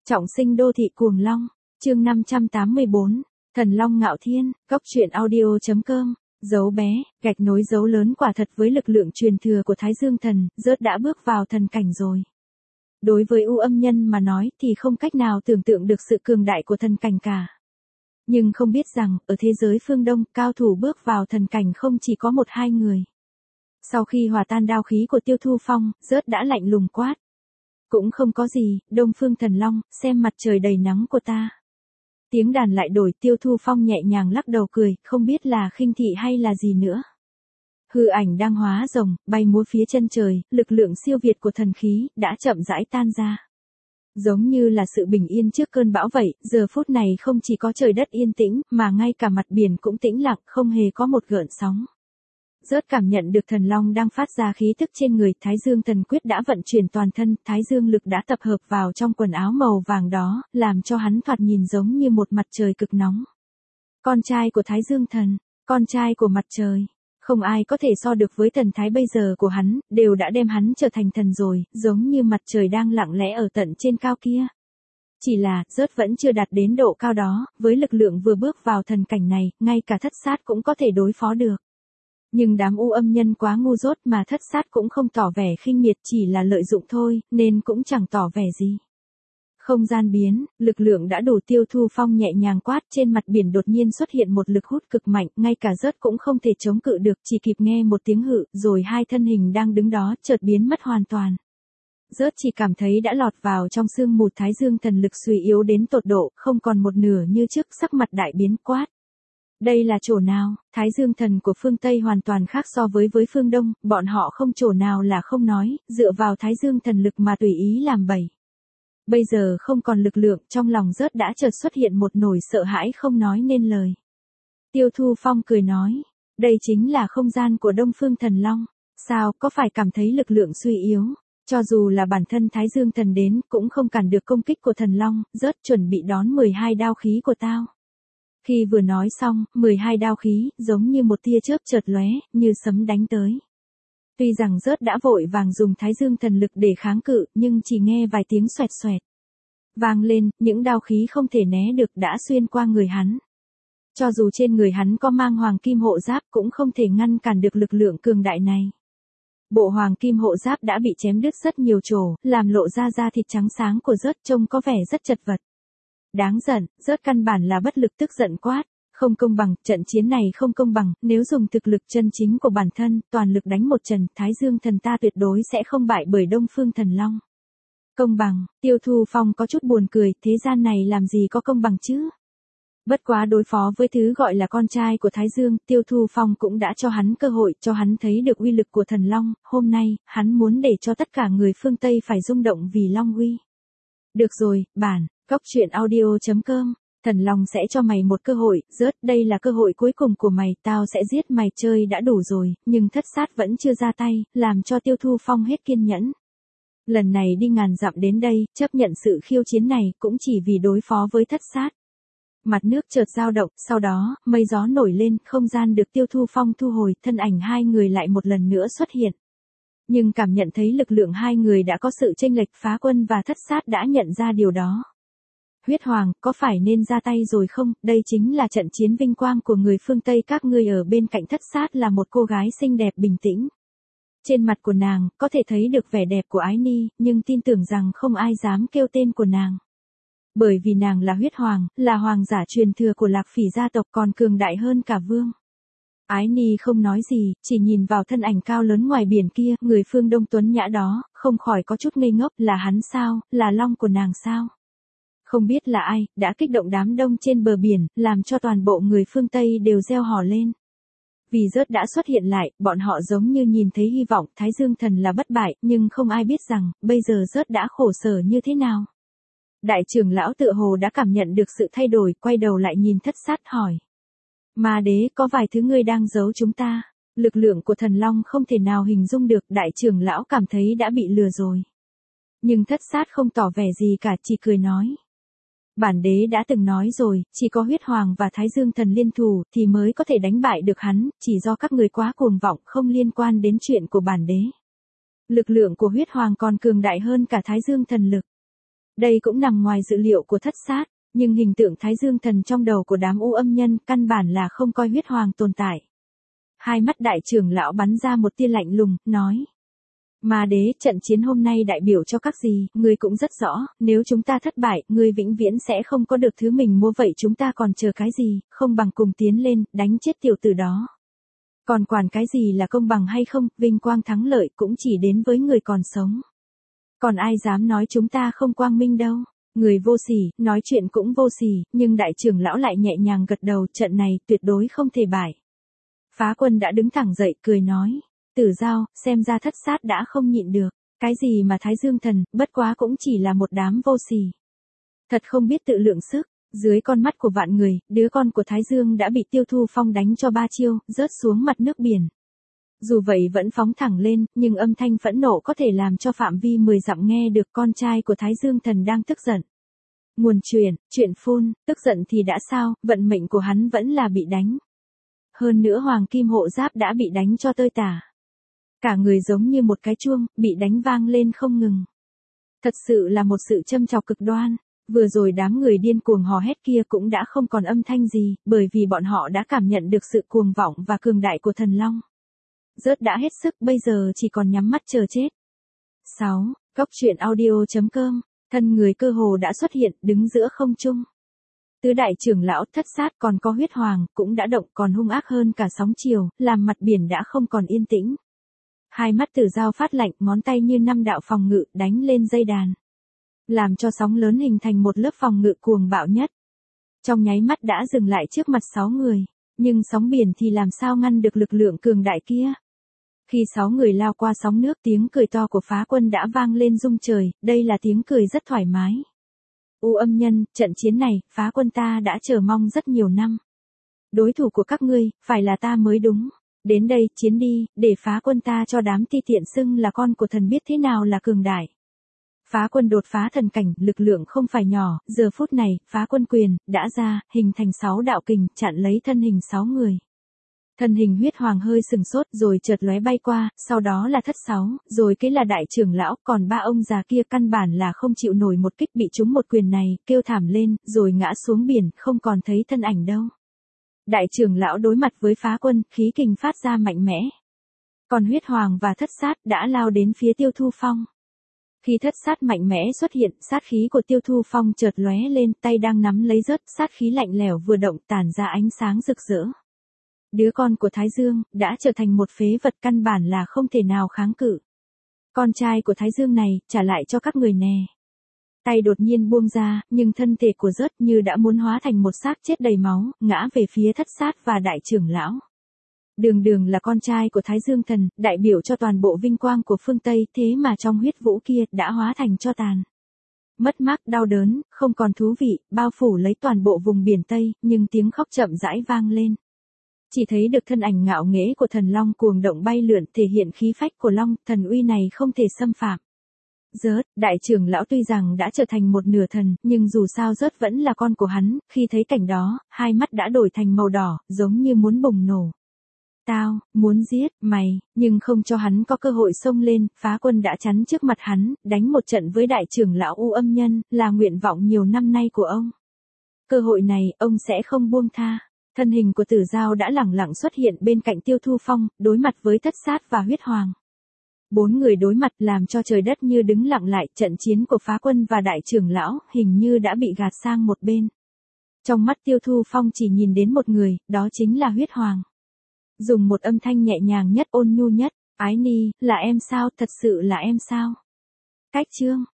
Trọng sinh đô thị cuồng long, chương 584, Thần Long Ngạo Thiên, Cốc truyện audio.com, dấu bé, gạch nối dấu lớn quả thật với lực lượng truyền thừa của Thái Dương Thần, rớt đã bước vào thần cảnh rồi. Đối với U Âm Nhân mà nói thì không cách nào tưởng tượng được sự cường đại của thần cảnh cả. Nhưng không biết rằng, ở thế giới phương Đông, cao thủ bước vào thần cảnh không chỉ có một hai người. Sau khi hòa tan đao khí của Tiêu Thu Phong, rớt đã lạnh lùng quát. Cũng không có gì, Đông Phương Thần Long, xem mặt trời đầy nắng của ta. Tiếng đàn lại đổi, Tiêu Thu Phong nhẹ nhàng lắc đầu cười, không biết là khinh thị hay là gì nữa. Hư ảnh đang hóa rồng, bay múa phía chân trời, lực lượng siêu việt của thần khí, đã chậm rãi tan ra. Giống như là sự bình yên trước cơn bão vậy, giờ phút này không chỉ có trời đất yên tĩnh, mà ngay cả mặt biển cũng tĩnh lặng, không hề có một gợn sóng. Rớt cảm nhận được thần long đang phát ra khí tức trên người, Thái Dương Thần Quyết đã vận chuyển toàn thân, Thái Dương lực đã tập hợp vào trong quần áo màu vàng đó, làm cho hắn thoạt nhìn giống như một mặt trời cực nóng. Con trai của Thái Dương Thần, con trai của mặt trời, không ai có thể so được với thần thái bây giờ của hắn, đều đã đem hắn trở thành thần rồi, giống như mặt trời đang lặng lẽ ở tận trên cao kia. Chỉ là, rớt vẫn chưa đạt đến độ cao đó, với lực lượng vừa bước vào thần cảnh này, ngay cả thất sát cũng có thể đối phó được. Nhưng đám U Âm Nhân quá ngu dốt mà thất sát cũng không tỏ vẻ khinh miệt, chỉ là lợi dụng thôi, nên cũng chẳng tỏ vẻ gì. Không gian biến, lực lượng đã đủ. Tiêu Thu Phong nhẹ nhàng quát, trên mặt biển đột nhiên xuất hiện một lực hút cực mạnh, ngay cả rớt cũng không thể chống cự được, chỉ kịp nghe một tiếng hự, rồi hai thân hình đang đứng đó chợt biến mất hoàn toàn. Rớt chỉ cảm thấy đã lọt vào trong sương mù. Thái Dương Thần lực suy yếu đến tột độ, không còn một nửa như trước, sắc mặt đại biến quát. Đây là chỗ nào? Thái Dương Thần của phương Tây hoàn toàn khác so với phương Đông, bọn họ không chỗ nào là không nói, dựa vào Thái Dương Thần lực mà tùy ý làm bậy. Bây giờ không còn lực lượng, trong lòng rớt đã chợt xuất hiện một nỗi sợ hãi không nói nên lời. Tiêu Thu Phong cười nói, đây chính là không gian của Đông Phương Thần Long, sao, có phải cảm thấy lực lượng suy yếu? Cho dù là bản thân Thái Dương Thần đến, cũng không cản được công kích của Thần Long, rớt chuẩn bị đón 12 đao khí của tao. Khi vừa nói xong, 12 đao khí, giống như một tia chớp chợt lóe, như sấm đánh tới. Tuy rằng rớt đã vội vàng dùng Thái Dương Thần lực để kháng cự, nhưng chỉ nghe vài tiếng xoẹt xoẹt vang lên, những đao khí không thể né được đã xuyên qua người hắn. Cho dù trên người hắn có mang hoàng kim hộ giáp cũng không thể ngăn cản được lực lượng cường đại này. Bộ hoàng kim hộ giáp đã bị chém đứt rất nhiều chỗ, làm lộ ra da thịt trắng sáng của rớt trông có vẻ rất chật vật. Đáng giận, rớt căn bản là bất lực, tức giận quát. Không công bằng, trận chiến này không công bằng, nếu dùng thực lực chân chính của bản thân, toàn lực đánh một trận, Thái Dương Thần ta tuyệt đối sẽ không bại bởi Đông Phương Thần Long. Công bằng, Tiêu Thu Phong có chút buồn cười, thế gian này làm gì có công bằng chứ? Bất quá đối phó với thứ gọi là con trai của Thái Dương, Tiêu Thu Phong cũng đã cho hắn cơ hội, cho hắn thấy được uy lực của Thần Long, hôm nay, hắn muốn để cho tất cả người phương Tây phải rung động vì Long uy. Được rồi, bản, Cốc truyện audio.com. Thần Long sẽ cho mày một cơ hội, rớt, đây là cơ hội cuối cùng của mày, tao sẽ giết mày, chơi đã đủ rồi, nhưng thất sát vẫn chưa ra tay, làm cho Tiêu Thu Phong hết kiên nhẫn. Lần này đi ngàn dặm đến đây, chấp nhận sự khiêu chiến này, cũng chỉ vì đối phó với thất sát. Mặt nước chợt dao động, sau đó, mây gió nổi lên, không gian được Tiêu Thu Phong thu hồi, thân ảnh hai người lại một lần nữa xuất hiện. Nhưng cảm nhận thấy lực lượng hai người đã có sự chênh lệch, Phá Quân và thất sát đã nhận ra điều đó. Huyết Hoàng, có phải nên ra tay rồi không? Đây chính là trận chiến vinh quang của người phương Tây, các ngươi ở bên cạnh thất sát là một cô gái xinh đẹp bình tĩnh. Trên mặt của nàng, có thể thấy được vẻ đẹp của Ái Ni, nhưng tin tưởng rằng không ai dám kêu tên của nàng. Bởi vì nàng là Huyết Hoàng, là hoàng giả truyền thừa của Lạc Phỉ gia tộc, còn cường đại hơn cả vương. Ái Ni không nói gì, chỉ nhìn vào thân ảnh cao lớn ngoài biển kia, người phương Đông tuấn nhã đó, không khỏi có chút ngây ngốc, là hắn sao, là Long của nàng sao? Không biết là ai, đã kích động đám đông trên bờ biển, làm cho toàn bộ người phương Tây đều reo hò lên. Vì rớt đã xuất hiện lại, bọn họ giống như nhìn thấy hy vọng, Thái Dương Thần là bất bại, nhưng không ai biết rằng, bây giờ rớt đã khổ sở như thế nào. Đại trưởng lão tựa hồ đã cảm nhận được sự thay đổi, quay đầu lại nhìn thất sát hỏi. Ma đế, có vài thứ ngươi đang giấu chúng ta. Lực lượng của Thần Long không thể nào hình dung được, đại trưởng lão cảm thấy đã bị lừa rồi. Nhưng thất sát không tỏ vẻ gì cả, chỉ cười nói. Bản đế đã từng nói rồi, chỉ có Huyết Hoàng và Thái Dương Thần liên thủ thì mới có thể đánh bại được hắn, chỉ do các người quá cuồng vọng, không liên quan đến chuyện của bản đế. Lực lượng của Huyết Hoàng còn cường đại hơn cả Thái Dương Thần lực. Đây cũng nằm ngoài dự liệu của Thất Sát, nhưng hình tượng Thái Dương Thần trong đầu của đám u âm nhân căn bản là không coi huyết hoàng tồn tại. Hai mắt đại trưởng lão bắn ra một tia lạnh lùng, nói. Ma đế, trận chiến hôm nay đại biểu cho các gì, ngươi cũng rất rõ, nếu chúng ta thất bại, ngươi vĩnh viễn sẽ không có được thứ mình mua, vậy chúng ta còn chờ cái gì, không bằng cùng tiến lên, đánh chết tiểu tử đó. Còn quản cái gì là công bằng hay không, vinh quang thắng lợi cũng chỉ đến với người còn sống. Còn ai dám nói chúng ta không quang minh đâu. Người vô sỉ, nói chuyện cũng vô sỉ, nhưng đại trưởng lão lại nhẹ nhàng gật đầu, trận này tuyệt đối không thể bại. Phá Quân đã đứng thẳng dậy, cười nói. Tử Giao, xem ra Thất Sát đã không nhịn được. Cái gì mà Thái Dương Thần, bất quá cũng chỉ là một đám vô sỉ. Thật không biết tự lượng sức. Dưới con mắt của vạn người, đứa con của Thái Dương đã bị Tiêu Thu Phong đánh cho 3 chiêu, rớt xuống mặt nước biển. Dù vậy vẫn phóng thẳng lên, nhưng âm thanh phẫn nộ có thể làm cho phạm vi 10 dặm nghe được. Con trai của Thái Dương Thần đang tức giận. Nguồn chuyện phun, tức giận thì đã sao, vận mệnh của hắn vẫn là bị đánh. Hơn nữa Hoàng Kim Hộ Giáp đã bị đánh cho tơi tả. Cả người giống như một cái chuông, bị đánh vang lên không ngừng. Thật sự là một sự châm chọc cực đoan. Vừa rồi đám người điên cuồng hò hét kia cũng đã không còn âm thanh gì, bởi vì bọn họ đã cảm nhận được sự cuồng vọng và cường đại của Thần Long. Rớt đã hết sức, bây giờ chỉ còn nhắm mắt chờ chết. 6. Góc truyện audio.com. Thân người cơ hồ đã xuất hiện, đứng giữa không trung. Tứ đại trưởng lão, Thất Sát còn có huyết hoàng, cũng đã động, còn hung ác hơn cả sóng chiều, làm mặt biển đã không còn yên tĩnh. Hai mắt Tử Giao phát lạnh, ngón tay như 5 đạo phòng ngự, đánh lên dây đàn. Làm cho sóng lớn hình thành một lớp phòng ngự cuồng bạo nhất. Trong nháy mắt đã dừng lại trước mặt 6 người, nhưng sóng biển thì làm sao ngăn được lực lượng cường đại kia. Khi 6 người lao qua sóng nước, tiếng cười to của Phá Quân đã vang lên rung trời, đây là tiếng cười rất thoải mái. U âm nhân, trận chiến này, Phá Quân ta đã chờ mong rất nhiều năm. Đối thủ của các ngươi, phải là ta mới đúng. Đến đây, chiến đi, để Phá Quân ta cho đám ti tiện xưng là con của thần biết thế nào là cường đại. Phá Quân đột phá thần cảnh, lực lượng không phải nhỏ, giờ phút này, Phá Quân quyền, đã ra, hình thành 6 đạo kình, chặn lấy thân hình 6 người. Thân hình huyết hoàng hơi sừng sốt rồi chợt lóe bay qua, sau đó là Thất Sáu, rồi cái là đại trưởng lão, còn 3 ông già kia căn bản là không chịu nổi một kích, bị trúng một quyền này, kêu thảm lên, rồi ngã xuống biển, không còn thấy thân ảnh đâu. Đại trưởng lão đối mặt với Phá Quân, khí kình phát ra mạnh mẽ. Còn huyết hoàng và Thất Sát đã lao đến phía Tiêu Thu Phong. Khi Thất Sát mạnh mẽ xuất hiện, sát khí của Tiêu Thu Phong chợt lóe lên, tay đang nắm lấy rớt, sát khí lạnh lẽo vừa động tản ra ánh sáng rực rỡ. Đứa con của Thái Dương, đã trở thành một phế vật căn bản là không thể nào kháng cự. Con trai của Thái Dương này, trả lại cho các người nè. Tay đột nhiên buông ra, nhưng thân thể của rớt như đã muốn hóa thành một xác chết đầy máu, ngã về phía Thất Sát và đại trưởng lão. Đường Đường là con trai của Thái Dương Thần, đại biểu cho toàn bộ vinh quang của phương Tây, thế mà trong huyết vũ kia, đã hóa thành tro tàn. Mất mát, đau đớn, không còn thú vị, bao phủ lấy toàn bộ vùng biển Tây, nhưng tiếng khóc chậm rãi vang lên. Chỉ thấy được thân ảnh ngạo nghễ của thần long cuồng động bay lượn, thể hiện khí phách của long, thần uy này không thể xâm phạm. Rớt, đại trưởng lão tuy rằng đã trở thành một nửa thần, nhưng dù sao Rớt vẫn là con của hắn, khi thấy cảnh đó, hai mắt đã đổi thành màu đỏ, giống như muốn bùng nổ. Tao, muốn giết, mày, nhưng không cho hắn có cơ hội xông lên, Phá Quân đã chắn trước mặt hắn, đánh một trận với đại trưởng lão U âm nhân, là nguyện vọng nhiều năm nay của ông. Cơ hội này, ông sẽ không buông tha. Thân hình của Tử Giao đã lẳng lặng xuất hiện bên cạnh Tiêu Thu Phong, đối mặt với Thất Sát và huyết hoàng. 4 người đối mặt làm cho trời đất như đứng lặng lại, trận chiến của Phá Quân và đại trưởng lão, hình như đã bị gạt sang một bên. Trong mắt Tiêu Thu Phong chỉ nhìn đến một người, đó chính là huyết hoàng. Dùng một âm thanh nhẹ nhàng nhất, ôn nhu nhất, Ái Ni, là em sao, thật sự là em sao? Cách chương.